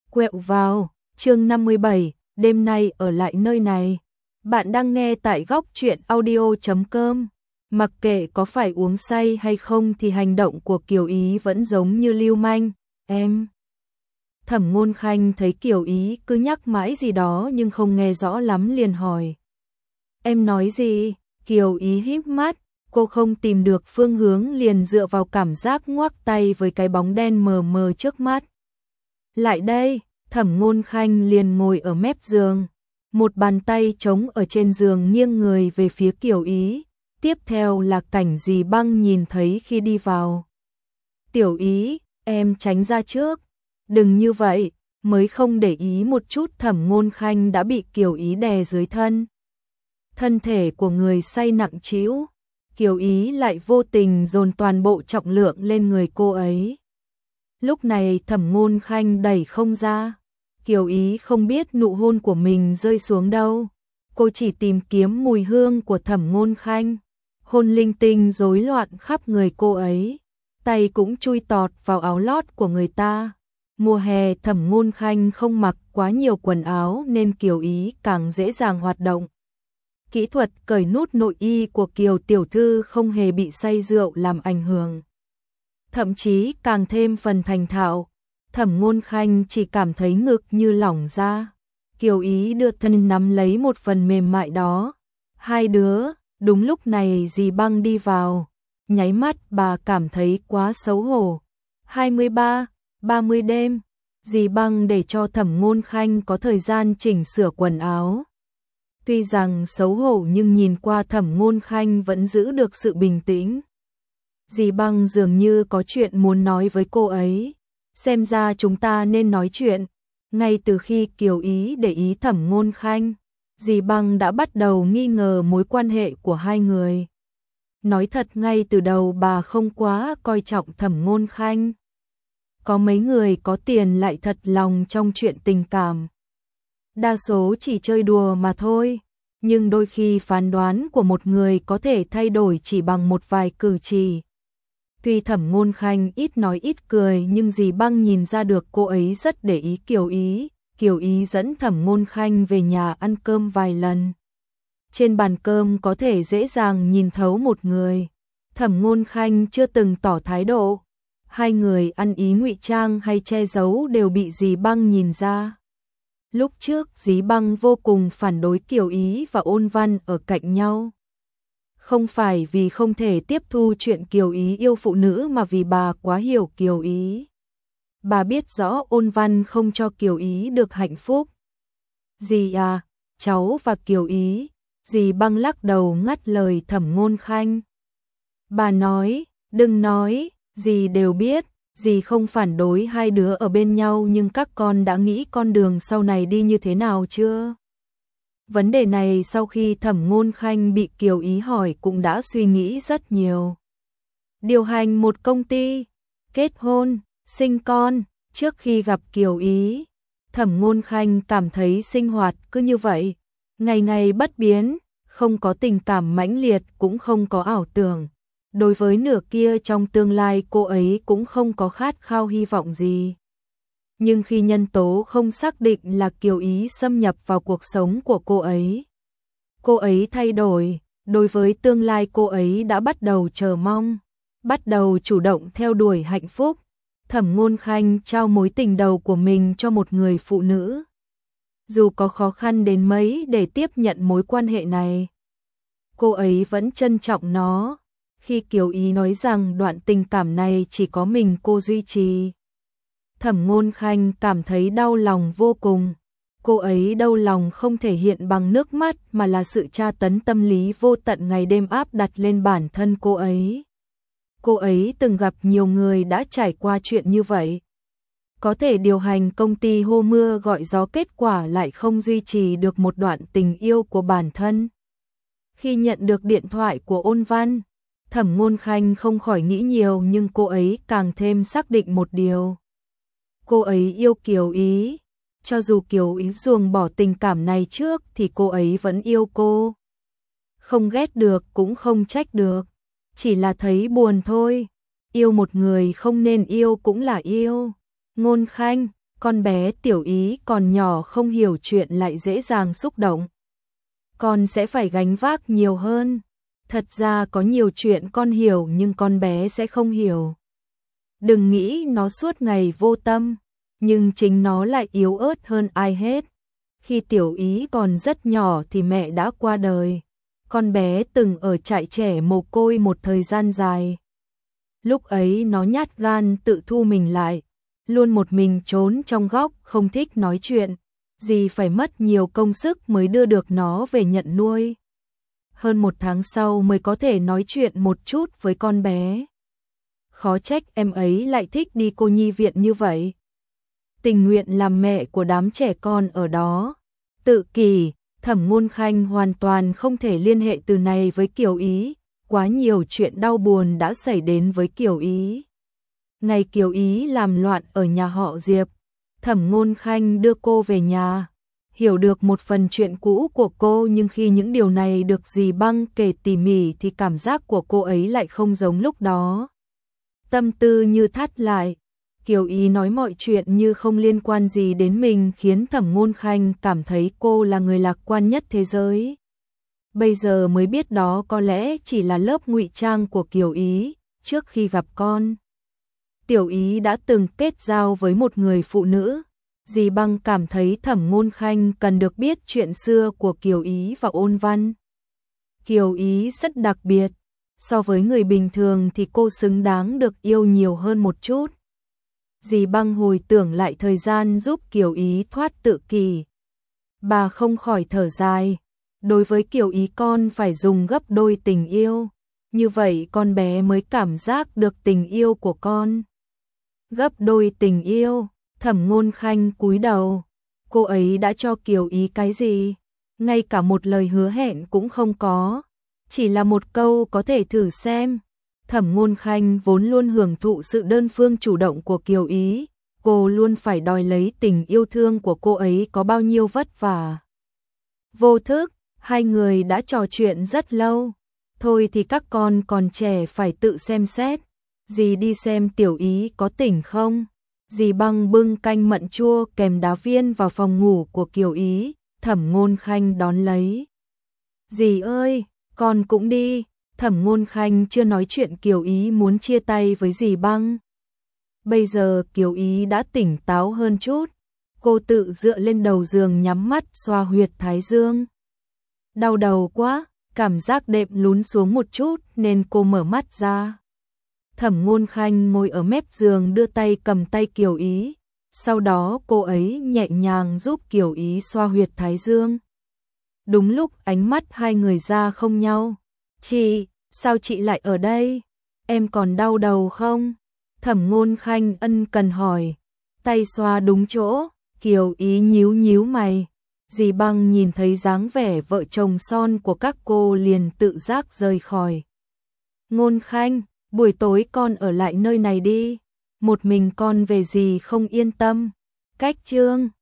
Quẹo vào, chương 57, đêm nay ở lại nơi này. Bạn đang nghe tại góc truyện audio.com. Mặc kệ có phải uống say hay không thì hành động của Kiều Ý vẫn giống như lưu manh. Em. Thẩm Ngôn Khanh thấy Kiều Ý cứ nhắc mãi gì đó nhưng không nghe rõ lắm liền hỏi. Em nói gì? Kiều Ý híp mắt, cô không tìm được phương hướng liền dựa vào cảm giác ngoắc tay với cái bóng đen mờ mờ trước mắt. Lại đây, Thẩm Ngôn Khanh liền ngồi ở mép giường, một bàn tay trống ở trên giường nghiêng người về phía Kiều Ý, tiếp theo là cảnh Dì Băng nhìn thấy khi đi vào. Tiểu Ý, em tránh ra trước, đừng như vậy, mới không để ý một chút Thẩm Ngôn Khanh đã bị Kiều Ý đè dưới thân. Thân thể của người say nặng trĩu, Kiều Ý lại vô tình dồn toàn bộ trọng lượng lên người cô ấy. Lúc này Thẩm Ngôn Khanh đẩy không ra, Kiều Ý không biết nụ hôn của mình rơi xuống đâu, cô chỉ tìm kiếm mùi hương của Thẩm Ngôn Khanh, hôn linh tinh rối loạn khắp người cô ấy, tay cũng chui tọt vào áo lót của người ta. Mùa hè Thẩm Ngôn Khanh không mặc quá nhiều quần áo nên Kiều Ý càng dễ dàng hoạt động. Kỹ thuật cởi nút nội y của Kiều tiểu thư không hề bị say rượu làm ảnh hưởng, thậm chí càng thêm phần thành thạo. Thẩm Ngôn Khanh chỉ cảm thấy ngực như lỏng ra. Kiều Ý đưa thân nắm lấy một phần mềm mại đó. Hai đứa, đúng lúc này Dì Băng đi vào. Nháy mắt bà cảm thấy quá xấu hổ. 23, 30 đêm, Dì Băng để cho Thẩm Ngôn Khanh có thời gian chỉnh sửa quần áo. Tuy rằng xấu hổ nhưng nhìn qua Thẩm Ngôn Khanh vẫn giữ được sự bình tĩnh. Dì Băng dường như có chuyện muốn nói với cô ấy. Xem ra chúng ta nên nói chuyện. Ngay từ khi Kiều Ý để ý Thẩm Ngôn Khanh, Dì Băng đã bắt đầu nghi ngờ mối quan hệ của hai người. Nói thật ngay từ đầu bà không quá coi trọng Thẩm Ngôn Khanh. Có mấy người có tiền lại thật lòng trong chuyện tình cảm. Đa số chỉ chơi đùa mà thôi. Nhưng đôi khi phán đoán của một người có thể thay đổi chỉ bằng một vài cử chỉ. Tuy Thẩm Ngôn Khanh ít nói ít cười nhưng Dì Băng nhìn ra được cô ấy rất để ý Kiều Ý. Kiều Ý dẫn Thẩm Ngôn Khanh về nhà ăn cơm vài lần. Trên bàn cơm có thể dễ dàng nhìn thấu một người. Thẩm Ngôn Khanh chưa từng tỏ thái độ. Hai người ăn ý ngụy trang hay che giấu đều bị Dì Băng nhìn ra. Lúc trước Dì Băng vô cùng phản đối Kiều Ý và Ôn Văn ở cạnh nhau. Không phải vì không thể tiếp thu chuyện Kiều Ý yêu phụ nữ mà vì bà quá hiểu Kiều Ý. Bà biết rõ Ôn Văn không cho Kiều Ý được hạnh phúc. Dì à, cháu và Kiều Ý. Dì Băng lắc đầu ngắt lời Thẩm Ngôn Khanh. Bà nói, đừng nói, dì đều biết. Dì không phản đối hai đứa ở bên nhau nhưng các con đã nghĩ con đường sau này đi như thế nào chưa? Vấn đề này sau khi Thẩm Ngôn Khanh bị Kiều Ý hỏi cũng đã suy nghĩ rất nhiều. Điều hành một công ty, kết hôn, sinh con, trước khi gặp Kiều Ý, Thẩm Ngôn Khanh cảm thấy sinh hoạt cứ như vậy, ngày ngày bất biến, không có tình cảm mãnh liệt cũng không có ảo tưởng. Đối với nửa kia trong tương lai cô ấy cũng không có khát khao hy vọng gì. Nhưng khi nhân tố không xác định là Kiều Ý xâm nhập vào cuộc sống của cô ấy thay đổi, đối với tương lai cô ấy đã bắt đầu chờ mong, bắt đầu chủ động theo đuổi hạnh phúc. Thẩm Ngôn Khanh trao mối tình đầu của mình cho một người phụ nữ. Dù có khó khăn đến mấy để tiếp nhận mối quan hệ này, cô ấy vẫn trân trọng nó. Khi Kiều Ý nói rằng đoạn tình cảm này chỉ có mình cô duy trì, Thẩm Ngôn Khanh cảm thấy đau lòng vô cùng. Cô ấy đau lòng không thể hiện bằng nước mắt mà là sự tra tấn tâm lý vô tận ngày đêm áp đặt lên bản thân cô ấy. Cô ấy từng gặp nhiều người đã trải qua chuyện như vậy. Có thể điều hành công ty hô mưa gọi gió kết quả lại không duy trì được một đoạn tình yêu của bản thân. Khi nhận được điện thoại của Ôn Văn, Thẩm Ngôn Khanh không khỏi nghĩ nhiều nhưng cô ấy càng thêm xác định một điều. Cô ấy yêu Kiều Ý, cho dù Kiều Ý ruồng bỏ tình cảm này trước thì cô ấy vẫn yêu cô. Không ghét được cũng không trách được, chỉ là thấy buồn thôi. Yêu một người không nên yêu cũng là yêu. Ngôn Khanh, Con bé Tiểu Ý còn nhỏ không hiểu chuyện lại dễ dàng xúc động. Con sẽ phải gánh vác nhiều hơn. Thật ra có nhiều chuyện con hiểu nhưng con bé sẽ không hiểu. Đừng nghĩ nó suốt ngày vô tâm, nhưng chính nó lại yếu ớt hơn ai hết. Khi Tiểu Ý còn rất nhỏ thì mẹ đã qua đời. Con bé từng ở trại trẻ mồ côi một thời gian dài. Lúc ấy nó nhát gan tự thu mình lại, luôn một mình trốn trong góc không thích nói chuyện. Dì phải mất nhiều công sức mới đưa được nó về nhận nuôi. Hơn 1 tháng sau mới có thể nói chuyện một chút với con bé. Khó trách em ấy lại thích đi cô nhi viện như vậy. Tình nguyện làm mẹ của đám trẻ con ở đó. Tự kỷ, Thẩm Ngôn Khanh hoàn toàn không thể liên hệ từ này với Kiều Ý. Quá nhiều chuyện đau buồn đã xảy đến với Kiều Ý. Ngày Kiều Ý làm loạn ở nhà họ Diệp, Thẩm Ngôn Khanh đưa cô về nhà. Hiểu được một phần chuyện cũ của cô, nhưng khi những điều này được dì Băng kể tỉ mỉ thì cảm giác của cô ấy lại không giống lúc đó. Tâm tư như thắt lại, Kiều Ý nói mọi chuyện như không liên quan gì đến mình khiến Thẩm Ngôn Khanh cảm thấy cô là người lạc quan nhất thế giới. Bây giờ mới biết đó có lẽ chỉ là lớp ngụy trang của Kiều Ý. Trước khi gặp con, Tiểu Ý đã từng kết giao với một người phụ nữ. Dì Băng cảm thấy Thẩm Ngôn Khanh cần được biết chuyện xưa của Kiều Ý và Ôn Văn. Kiều Ý rất đặc biệt, so với người bình thường thì cô xứng đáng được yêu nhiều hơn một chút. Dì Băng hồi tưởng lại thời gian giúp Kiều Ý thoát tự kỷ. Bà không khỏi thở dài, đối với Kiều Ý con phải dùng gấp đôi tình yêu, như vậy con bé mới cảm giác được tình yêu của con. Gấp đôi tình yêu. Thẩm Ngôn Khanh cúi đầu, cô ấy đã cho Kiều Ý cái gì? Ngay cả một lời hứa hẹn cũng không có, chỉ là một câu có thể thử xem. Thẩm Ngôn Khanh vốn luôn hưởng thụ sự đơn phương chủ động của Kiều Ý, cô luôn phải đòi lấy tình yêu thương của cô ấy có bao nhiêu vất vả. Vô thức, hai người đã trò chuyện rất lâu, thôi thì các con còn trẻ phải tự xem xét, dì đi xem Tiểu Ý có tỉnh không? Dì Băng bưng canh mận chua kèm đá viên vào phòng ngủ của Kiều Ý, Thẩm Ngôn Khanh đón lấy. Dì ơi, con cũng đi. Thẩm Ngôn Khanh chưa nói chuyện Kiều Ý muốn chia tay với dì Băng. Bây giờ Kiều Ý đã tỉnh táo hơn chút, cô tự dựa lên đầu giường nhắm mắt xoa huyệt thái dương. Đau đầu quá, cảm giác đệm lún xuống một chút nên cô mở mắt ra. Thẩm Ngôn Khanh ngồi ở mép giường đưa tay cầm tay Kiều Ý, sau đó cô ấy nhẹ nhàng giúp Kiều Ý xoa huyệt thái dương. Đúng lúc ánh mắt hai người ra không nhau. Chị, sao chị lại ở đây? Em còn đau đầu không? Thẩm Ngôn Khanh ân cần hỏi. Tay xoa đúng chỗ, Kiều Ý nhíu nhíu mày. Dì Băng nhìn thấy dáng vẻ vợ chồng son của các cô liền tự giác rời khỏi. Ngôn Khanh, buổi tối con ở lại nơi này đi. Một mình con về dì không yên tâm. Cách chương